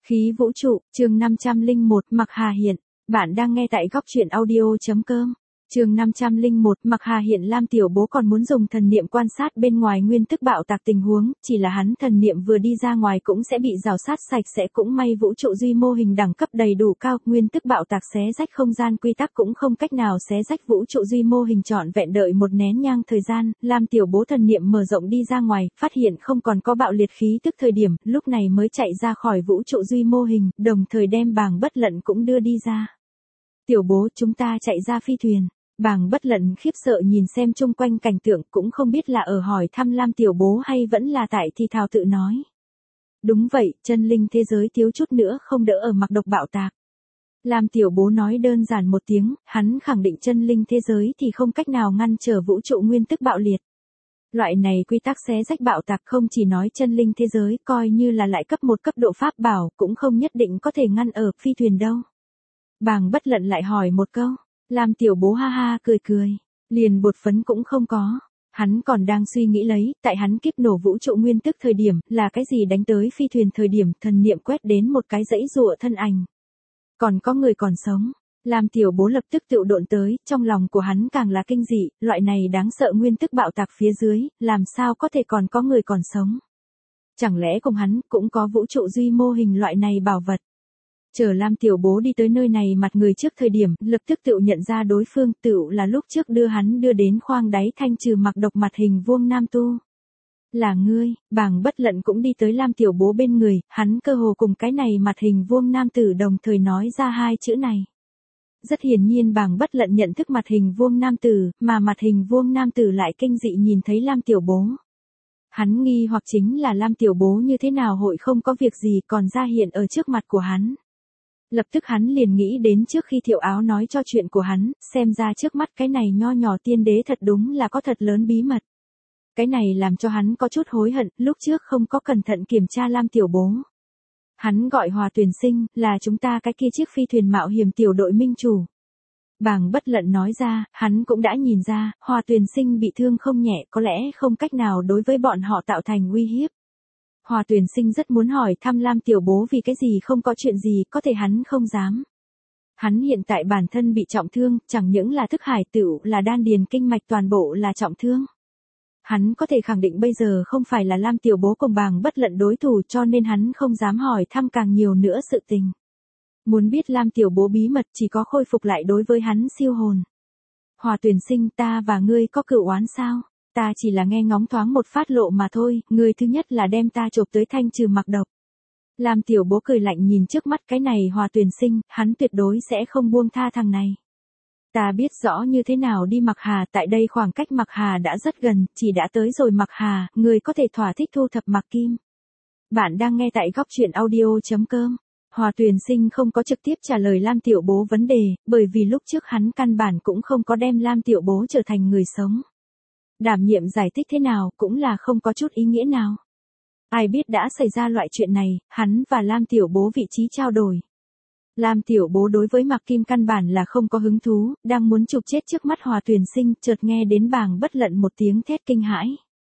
Khí vũ trụ, chương 501, Mặc Hà hiện. Bạn đang nghe tại góc audio.com. Chương 501, Mặc Hà hiện. Lam Tiểu Bố còn muốn dùng thần niệm quan sát bên ngoài nguyên tức bạo tạc tình huống, chỉ là hắn thần niệm vừa đi ra ngoài cũng sẽ bị rào sát sạch sẽ. Cũng may vũ trụ duy mô hình đẳng cấp đầy đủ cao, nguyên tức bạo tạc xé rách không gian quy tắc cũng không cách nào xé rách vũ trụ duy mô hình. Trọn vẹn đợi một nén nhang thời gian, Lam Tiểu Bố thần niệm mở rộng đi ra ngoài, phát hiện không còn có bạo liệt khí tức thời điểm, lúc này mới chạy ra khỏi vũ trụ duy mô hình, đồng thời đem Bàng Bất Lận cũng đưa đi ra. Tiểu Bố, chúng ta chạy ra phi thuyền. Bàng Bất Lận khiếp sợ nhìn xem chung quanh cảnh tượng, cũng không biết là ở hỏi thăm Lam Tiểu Bố hay vẫn là tại thì thào tự nói. Đúng vậy, chân linh thế giới thiếu chút nữa không đỡ ở Mặc Độc bạo tạc. Lam Tiểu Bố nói đơn giản một tiếng, hắn khẳng định chân linh thế giới thì không cách nào ngăn trở vũ trụ nguyên tức bạo liệt. Loại này quy tắc xé rách bạo tạc không chỉ nói chân linh thế giới, coi như là lại cấp một cấp độ pháp bảo, cũng không nhất định có thể ngăn ở phi thuyền đâu. Bàng Bất Lận lại hỏi một câu. Lam Tiểu Bố ha ha cười cười, liền bột phấn cũng không có. Hắn còn đang suy nghĩ lấy, tại hắn kiếp nổ vũ trụ nguyên tức thời điểm, là cái gì đánh tới phi thuyền thời điểm, thần niệm quét đến một cái dãy giụa thân ảnh. Còn có người còn sống. Lam Tiểu Bố lập tức tự độn tới, trong lòng của hắn càng là kinh dị, loại này đáng sợ nguyên tức bạo tạc phía dưới, làm sao có thể còn có người còn sống. Chẳng lẽ cùng hắn cũng có vũ trụ duy mô hình loại này bảo vật. Chờ Lam Tiểu Bố đi tới nơi này mặt người trước thời điểm, lập tức tự nhận ra đối phương tự là lúc trước đưa hắn đưa đến khoang đáy thanh trừ Mặc Độc mặt hình vuông nam tu. Là ngươi. Bàng Bất Lận cũng đi tới Lam Tiểu Bố bên người, hắn cơ hồ cùng cái này mặt hình vuông nam tử đồng thời nói ra hai chữ này. Rất hiển nhiên Bàng Bất Lận nhận thức mặt hình vuông nam tử, mà mặt hình vuông nam tử lại kinh dị nhìn thấy Lam Tiểu Bố. Hắn nghi hoặc chính là Lam Tiểu Bố như thế nào hội không có việc gì còn ra hiện ở trước mặt của hắn. Lập tức hắn liền nghĩ đến trước khi Thiệu Áo nói cho chuyện của hắn, xem ra trước mắt cái này nho nhỏ tiên đế thật đúng là có thật lớn bí mật. Cái này làm cho hắn có chút hối hận, lúc trước không có cẩn thận kiểm tra Lam Tiểu Bố. Hắn gọi Hòa Tuyền Sinh, là chúng ta cái kia chiếc phi thuyền mạo hiểm tiểu đội minh chủ. Bàng Bất Lận nói ra, hắn cũng đã nhìn ra, Hòa Tuyền Sinh bị thương không nhẹ, có lẽ không cách nào đối với bọn họ tạo thành uy hiếp. Hòa Tuyền Sinh rất muốn hỏi thăm Lam Tiểu Bố vì cái gì không có chuyện gì, có thể hắn không dám. Hắn hiện tại bản thân bị trọng thương, chẳng những là thức hải tựu là đan điền kinh mạch toàn bộ là trọng thương. Hắn có thể khẳng định bây giờ không phải là Lam Tiểu Bố cùng Bàng Bất Lận đối thủ, cho nên hắn không dám hỏi thăm càng nhiều nữa sự tình. Muốn biết Lam Tiểu Bố bí mật chỉ có khôi phục lại đối với hắn siêu hồn. Hòa Tuyền Sinh, ta và ngươi có cửu oán sao? Ta chỉ là nghe ngóng thoáng một phát lộ mà thôi, người thứ nhất là đem ta chộp tới thanh trừ Mặc Độc. Lam Tiểu Bố cười lạnh nhìn trước mắt cái này Hòa Tuyền Sinh, hắn tuyệt đối sẽ không buông tha thằng này. Ta biết rõ như thế nào đi Mặc Hà, tại đây khoảng cách Mặc Hà đã rất gần, chỉ đã tới rồi Mặc Hà, người có thể thỏa thích thu thập Mặc Kim. Bạn đang nghe tại góc audio.com. Hòa Tuyền Sinh không có trực tiếp trả lời Lam Tiểu Bố vấn đề, bởi vì lúc trước hắn căn bản cũng không có đem Lam Tiểu Bố trở thành người sống. Đảm nhiệm giải thích thế nào cũng là không có chút ý nghĩa nào. Ai biết đã xảy ra loại chuyện này, hắn và Lam Tiểu Bố vị trí trao đổi. Lam Tiểu Bố đối với Mặc Kim căn bản là không có hứng thú, đang muốn chụp chết trước mắt Hòa Tuyền Sinh, chợt nghe đến Bàng Bất Lận một tiếng thét kinh hãi.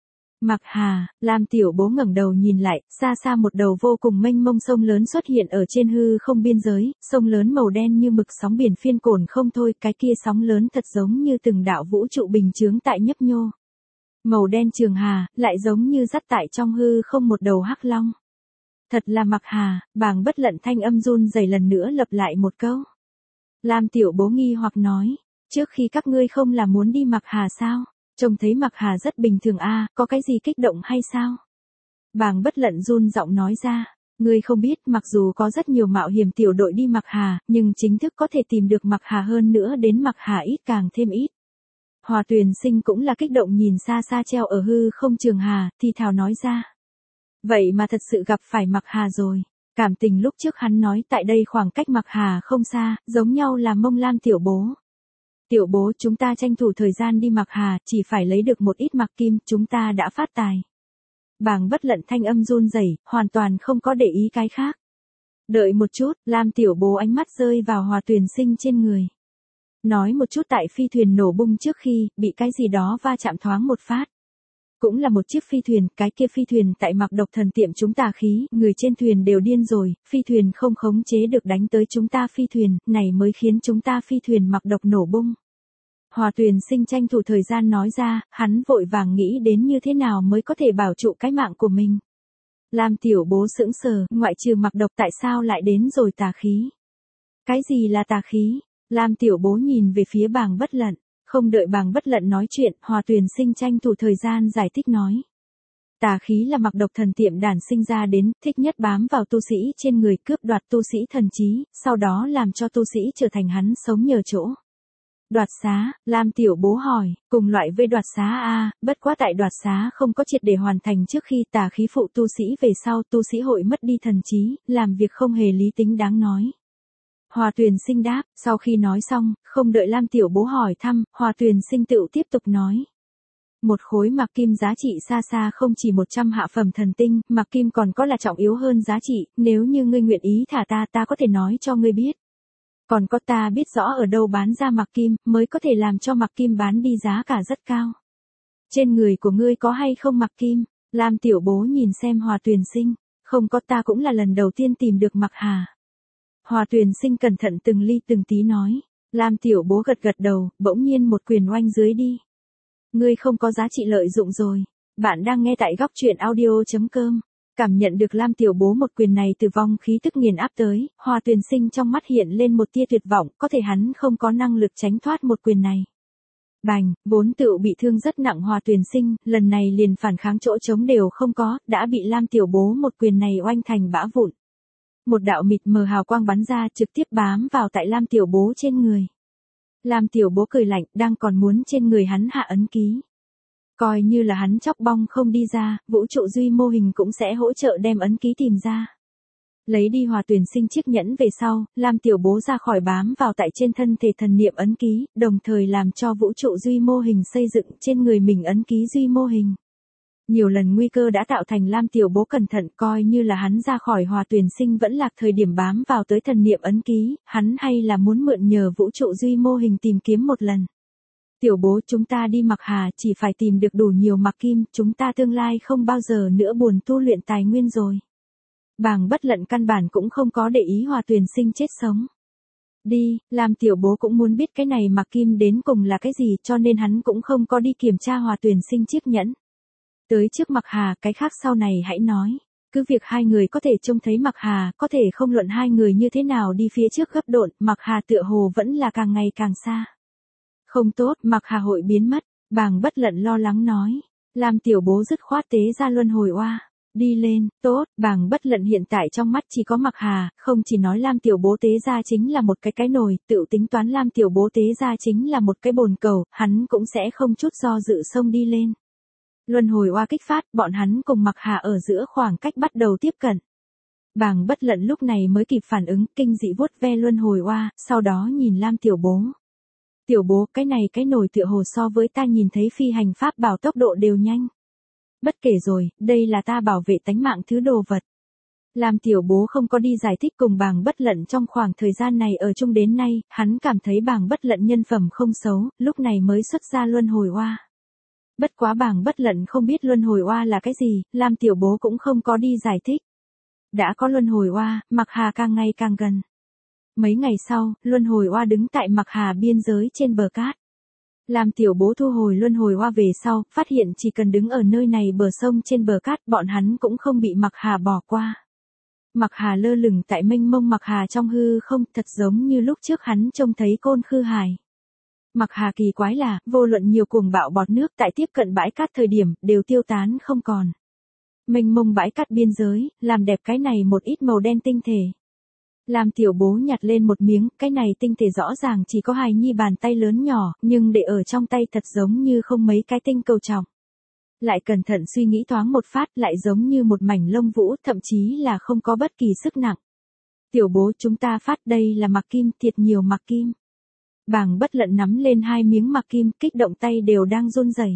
Mặc Hà. Lam Tiểu Bố ngẩng đầu nhìn lại, xa xa một đầu vô cùng mênh mông sông lớn xuất hiện ở trên hư không biên giới, sông lớn màu đen như mực, sóng biển phiên cồn không thôi, cái kia sóng lớn thật giống như từng đạo vũ trụ bình chướng tại nhấp nhô. Màu đen trường hà, lại giống như dắt tại trong hư không một đầu hắc long. Thật là Mặc Hà. Bàng Bất Lận thanh âm run rẩy lần nữa lặp lại một câu. Lam Tiểu Bố nghi hoặc nói, trước khi các ngươi không là muốn đi Mặc Hà sao? Trông thấy Mặc Hà rất bình thường a, có cái gì kích động hay sao? Bàng Bất Lận run giọng nói ra, ngươi không biết, mặc dù có rất nhiều mạo hiểm tiểu đội đi Mặc Hà, nhưng chính thức có thể tìm được Mặc Hà hơn nữa đến Mặc Hà ít càng thêm ít. Hòa Tuyền Sinh cũng là kích động nhìn xa xa treo ở hư không trường hà, thì thào nói ra. Vậy mà thật sự gặp phải Mặc Hà rồi. Cảm tình lúc trước hắn nói tại đây khoảng cách Mặc Hà không xa, giống nhau là mông Lam Tiểu Bố. Tiểu Bố, chúng ta tranh thủ thời gian đi Mặc Hà, chỉ phải lấy được một ít Mặc Kim, chúng ta đã phát tài. Bàng Bất Lận thanh âm run rẩy, hoàn toàn không có để ý cái khác. Đợi một chút, Lam Tiểu Bố ánh mắt rơi vào Hòa Tuyền Sinh trên người. Nói một chút tại phi thuyền nổ bung trước khi, bị cái gì đó va chạm thoáng một phát. Cũng là một chiếc phi thuyền, cái kia phi thuyền tại Mạc Độc Thần tiệm chúng tà khí, người trên thuyền đều điên rồi, phi thuyền không khống chế được đánh tới chúng ta phi thuyền, này mới khiến chúng ta phi thuyền Mạc Độc nổ bung. Hòa Tuyền Sinh tranh thủ thời gian nói ra, hắn vội vàng nghĩ đến như thế nào mới có thể bảo trụ cái mạng của mình. Lam Tiểu Bố sững sờ, ngoại trừ Mạc Độc tại sao lại đến rồi tà khí? Cái gì là tà khí? Lam Tiểu Bố nhìn về phía Bàng Bất Lận, không đợi Bàng Bất Lận nói chuyện, Hòa Tuyền Sinh tranh thủ thời gian giải thích nói. Tà khí là Mạc Độc Thần tiệm đản sinh ra đến, thích nhất bám vào tu sĩ trên người, cướp đoạt tu sĩ thần trí, sau đó làm cho tu sĩ trở thành hắn sống nhờ chỗ. Đoạt xá, Lam Tiểu Bố hỏi, cùng loại với đoạt xá a, bất quá tại đoạt xá không có triệt để hoàn thành trước khi tà khí phụ tu sĩ về sau tu sĩ hội mất đi thần trí, làm việc không hề lý tính đáng nói. Hòa Tuyền Sinh đáp, sau khi nói xong, không đợi Lam Tiểu Bố hỏi thăm, Hòa Tuyền Sinh tự tiếp tục nói. Một khối mạc kim giá trị xa xa không chỉ 100 hạ phẩm thần tinh, mạc kim còn có là trọng yếu hơn giá trị, nếu như ngươi nguyện ý thả ta có thể nói cho ngươi biết. Còn có ta biết rõ ở đâu bán ra mạc kim, mới có thể làm cho mạc kim bán đi giá cả rất cao. Trên người của ngươi có hay không mạc kim? Lam Tiểu Bố nhìn xem Hòa Tuyền Sinh, không có, ta cũng là lần đầu tiên tìm được Mạc Hà. Hòa Tuyền Sinh cẩn thận từng ly từng tí nói. Lam Tiểu Bố gật gật đầu, bỗng nhiên một quyền oanh dưới đi. Ngươi không có giá trị lợi dụng rồi. Bạn đang nghe tại góc truyện audio.com. Cảm nhận được Lam Tiểu Bố một quyền này từ vong khí tức nghiền áp tới, Hòa Tuyền Sinh trong mắt hiện lên một tia tuyệt vọng, có thể hắn không có năng lực tránh thoát một quyền này. Bành, vốn tự bị thương rất nặng Hòa Tuyền Sinh, lần này liền phản kháng chỗ trống đều không có, đã bị Lam Tiểu Bố một quyền này oanh thành bã vụn. Một đạo mịt mờ hào quang bắn ra trực tiếp bám vào tại Lam Tiểu Bố trên người. Lam Tiểu Bố cười lạnh, đang còn muốn trên người hắn hạ ấn ký. Coi như là hắn chóc bong không đi ra, vũ trụ duy mô hình cũng sẽ hỗ trợ đem ấn ký tìm ra. Lấy đi Hòa Tuyền Sinh chiếc nhẫn về sau, Lam Tiểu Bố ra khỏi bám vào tại trên thân thể thần niệm ấn ký, đồng thời làm cho vũ trụ duy mô hình xây dựng trên người mình ấn ký duy mô hình. Nhiều lần nguy cơ đã tạo thành Lam Tiểu Bố cẩn thận, coi như là hắn ra khỏi Hòa Tuyền Sinh vẫn lạc thời điểm bám vào tới thần niệm ấn ký, hắn hay là muốn mượn nhờ vũ trụ duy mô hình tìm kiếm một lần. Tiểu Bố, chúng ta đi Mạc Hà chỉ phải tìm được đủ nhiều mạc kim, chúng ta tương lai không bao giờ nữa buồn tu luyện tài nguyên rồi. Bàng Bất Lận căn bản cũng không có để ý Hòa Tuyền Sinh chết sống. Đi, Lam Tiểu Bố cũng muốn biết cái này mạc kim đến cùng là cái gì, cho nên hắn cũng không có đi kiểm tra Hòa Tuyền Sinh chiếc nhẫn. Tới trước Mạc Hà, cái khác sau này hãy nói. Cứ việc hai người có thể trông thấy Mạc Hà, có thể không luận hai người như thế nào đi phía trước gấp độn, Mạc Hà tựa hồ vẫn là càng ngày càng xa. Không tốt, Mạc Hà hội biến mất, Bàng Bất Lận lo lắng nói. Lam Tiểu Bố dứt khoát tế ra luân hồi oa. Đi lên, tốt, Bàng Bất Lận hiện tại trong mắt chỉ có Mạc Hà, không chỉ nói Lam Tiểu Bố tế ra chính là một cái nồi, tự tính toán Lam Tiểu Bố tế ra chính là một cái bồn cầu, hắn cũng sẽ không chút do dự xông đi lên. Luân hồi oa kích phát, bọn hắn cùng Mạc Hà ở giữa khoảng cách bắt đầu tiếp cận. Bàng Bất Lận lúc này mới kịp phản ứng, kinh dị vuốt ve luân hồi oa, sau đó nhìn Lam Tiểu Bố. Tiểu Bố, cái nồi tựa hồ so với ta nhìn thấy phi hành pháp bảo tốc độ đều nhanh. Bất kể rồi, đây là ta bảo vệ tánh mạng thứ đồ vật. Lam Tiểu Bố không có đi giải thích cùng Bàng Bất Lận trong khoảng thời gian này ở chung đến nay, hắn cảm thấy Bàng Bất Lận nhân phẩm không xấu, lúc này mới xuất ra luân hồi oa. Bất quá Bàng Bất Lận không biết luân hồi oa là cái gì, Lam Tiểu Bố cũng không có đi giải thích. Đã có luân hồi oa, Mạc Hà càng ngày càng gần. Mấy ngày sau, luân hồi oa đứng tại Mạc Hà biên giới trên bờ cát. Lam Tiểu Bố thu hồi luân hồi oa về sau, phát hiện chỉ cần đứng ở nơi này bờ sông trên bờ cát, bọn hắn cũng không bị Mạc Hà bỏ qua. Mạc Hà lơ lửng tại mênh mông Mạc Hà trong hư không, thật giống như lúc trước hắn trông thấy Côn Khư Hải. Mạc Hà kỳ quái là, vô luận nhiều cuồng bạo bọt nước tại tiếp cận bãi cát thời điểm, đều tiêu tán không còn. Mênh mông bãi cát biên giới, làm đẹp cái này một ít màu đen tinh thể. Lam Tiểu Bố nhặt lên một miếng, cái này tinh thể rõ ràng chỉ có hài nhi bàn tay lớn nhỏ, nhưng để ở trong tay thật giống như không mấy cái tinh cầu trọng. Lại cẩn thận suy nghĩ thoáng một phát, lại giống như một mảnh lông vũ, thậm chí là không có bất kỳ sức nặng. Tiểu Bố, chúng ta phát đây là mạc kim, thiệt nhiều mạc kim. Bàng Bất Lận nắm lên hai miếng mạc kim, kích động tay đều đang run rẩy.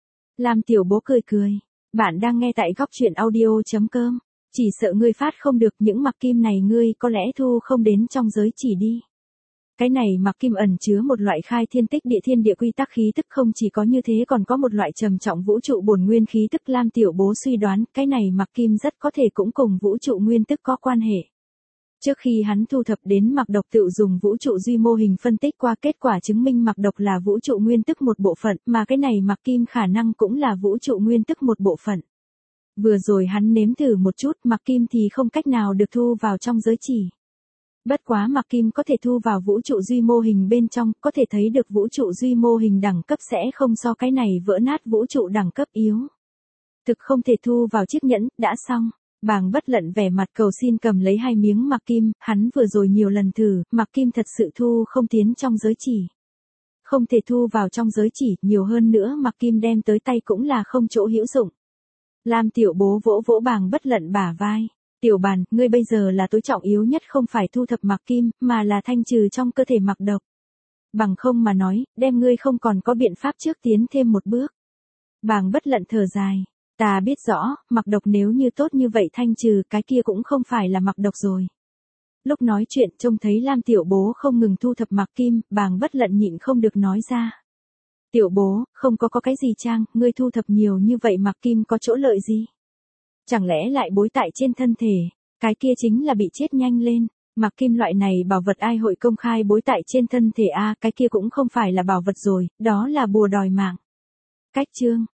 Lam Tiểu Bố cười cười. Bạn đang nghe tại góc truyện audio.com. Chỉ sợ ngươi phát không được những mạc kim này, ngươi có lẽ thu không đến trong giới chỉ đi. Cái này mặc kim ẩn chứa một loại khai thiên tích địa thiên địa quy tắc khí tức, không chỉ có như thế còn có một loại trầm trọng vũ trụ bổn nguyên khí tức. Lam Tiểu Bố suy đoán, cái này mặc kim rất có thể cũng cùng vũ trụ nguyên tức có quan hệ. Trước khi hắn thu thập đến mặc độc tự dùng vũ trụ duy mô hình phân tích qua, kết quả chứng minh mặc độc là vũ trụ nguyên tức một bộ phận, mà cái này mặc kim khả năng cũng là vũ trụ nguyên tức một bộ phận. Vừa rồi hắn nếm thử một chút, mặc kim thì không cách nào được thu vào trong giới chỉ. Bất quá mặc kim có thể thu vào vũ trụ duy mô hình bên trong, có thể thấy được vũ trụ duy mô hình đẳng cấp sẽ không so cái này vỡ nát vũ trụ đẳng cấp yếu. Thực không thể thu vào chiếc nhẫn, đã xong. Bàng Bất Lận vẻ mặt cầu xin cầm lấy 2 miếng mặc kim, hắn vừa rồi nhiều lần thử, mặc kim thật sự thu không tiến trong giới chỉ. Không thể thu vào trong giới chỉ, nhiều hơn nữa mặc kim đem tới tay cũng là không chỗ hữu dụng. Lam Tiểu Bố vỗ vỗ Bàng Bất Lận bả vai. Tiểu Bàn, ngươi bây giờ là tối trọng yếu nhất không phải thu thập mặc kim, mà là thanh trừ trong cơ thể mặc độc. Bằng không mà nói, đem ngươi không còn có biện pháp trước tiến thêm một bước. Bàng Bất Lận thở dài. Ta biết rõ, mặc độc nếu như tốt như vậy thanh trừ, cái kia cũng không phải là mặc độc rồi. Lúc nói chuyện trông thấy Lam Tiểu Bố không ngừng thu thập mặc kim, Bàng Bất Lận nhịn không được nói ra. Tiểu Bố, không có cái gì trang, ngươi thu thập nhiều như vậy mặc kim có chỗ lợi gì? Chẳng lẽ lại bối tại trên thân thể, cái kia chính là bị chết nhanh lên. Mặc kim loại này bảo vật ai hội công khai bối tại trên thân thể a, cái kia cũng không phải là bảo vật rồi, đó là bùa đòi mạng. Cách chương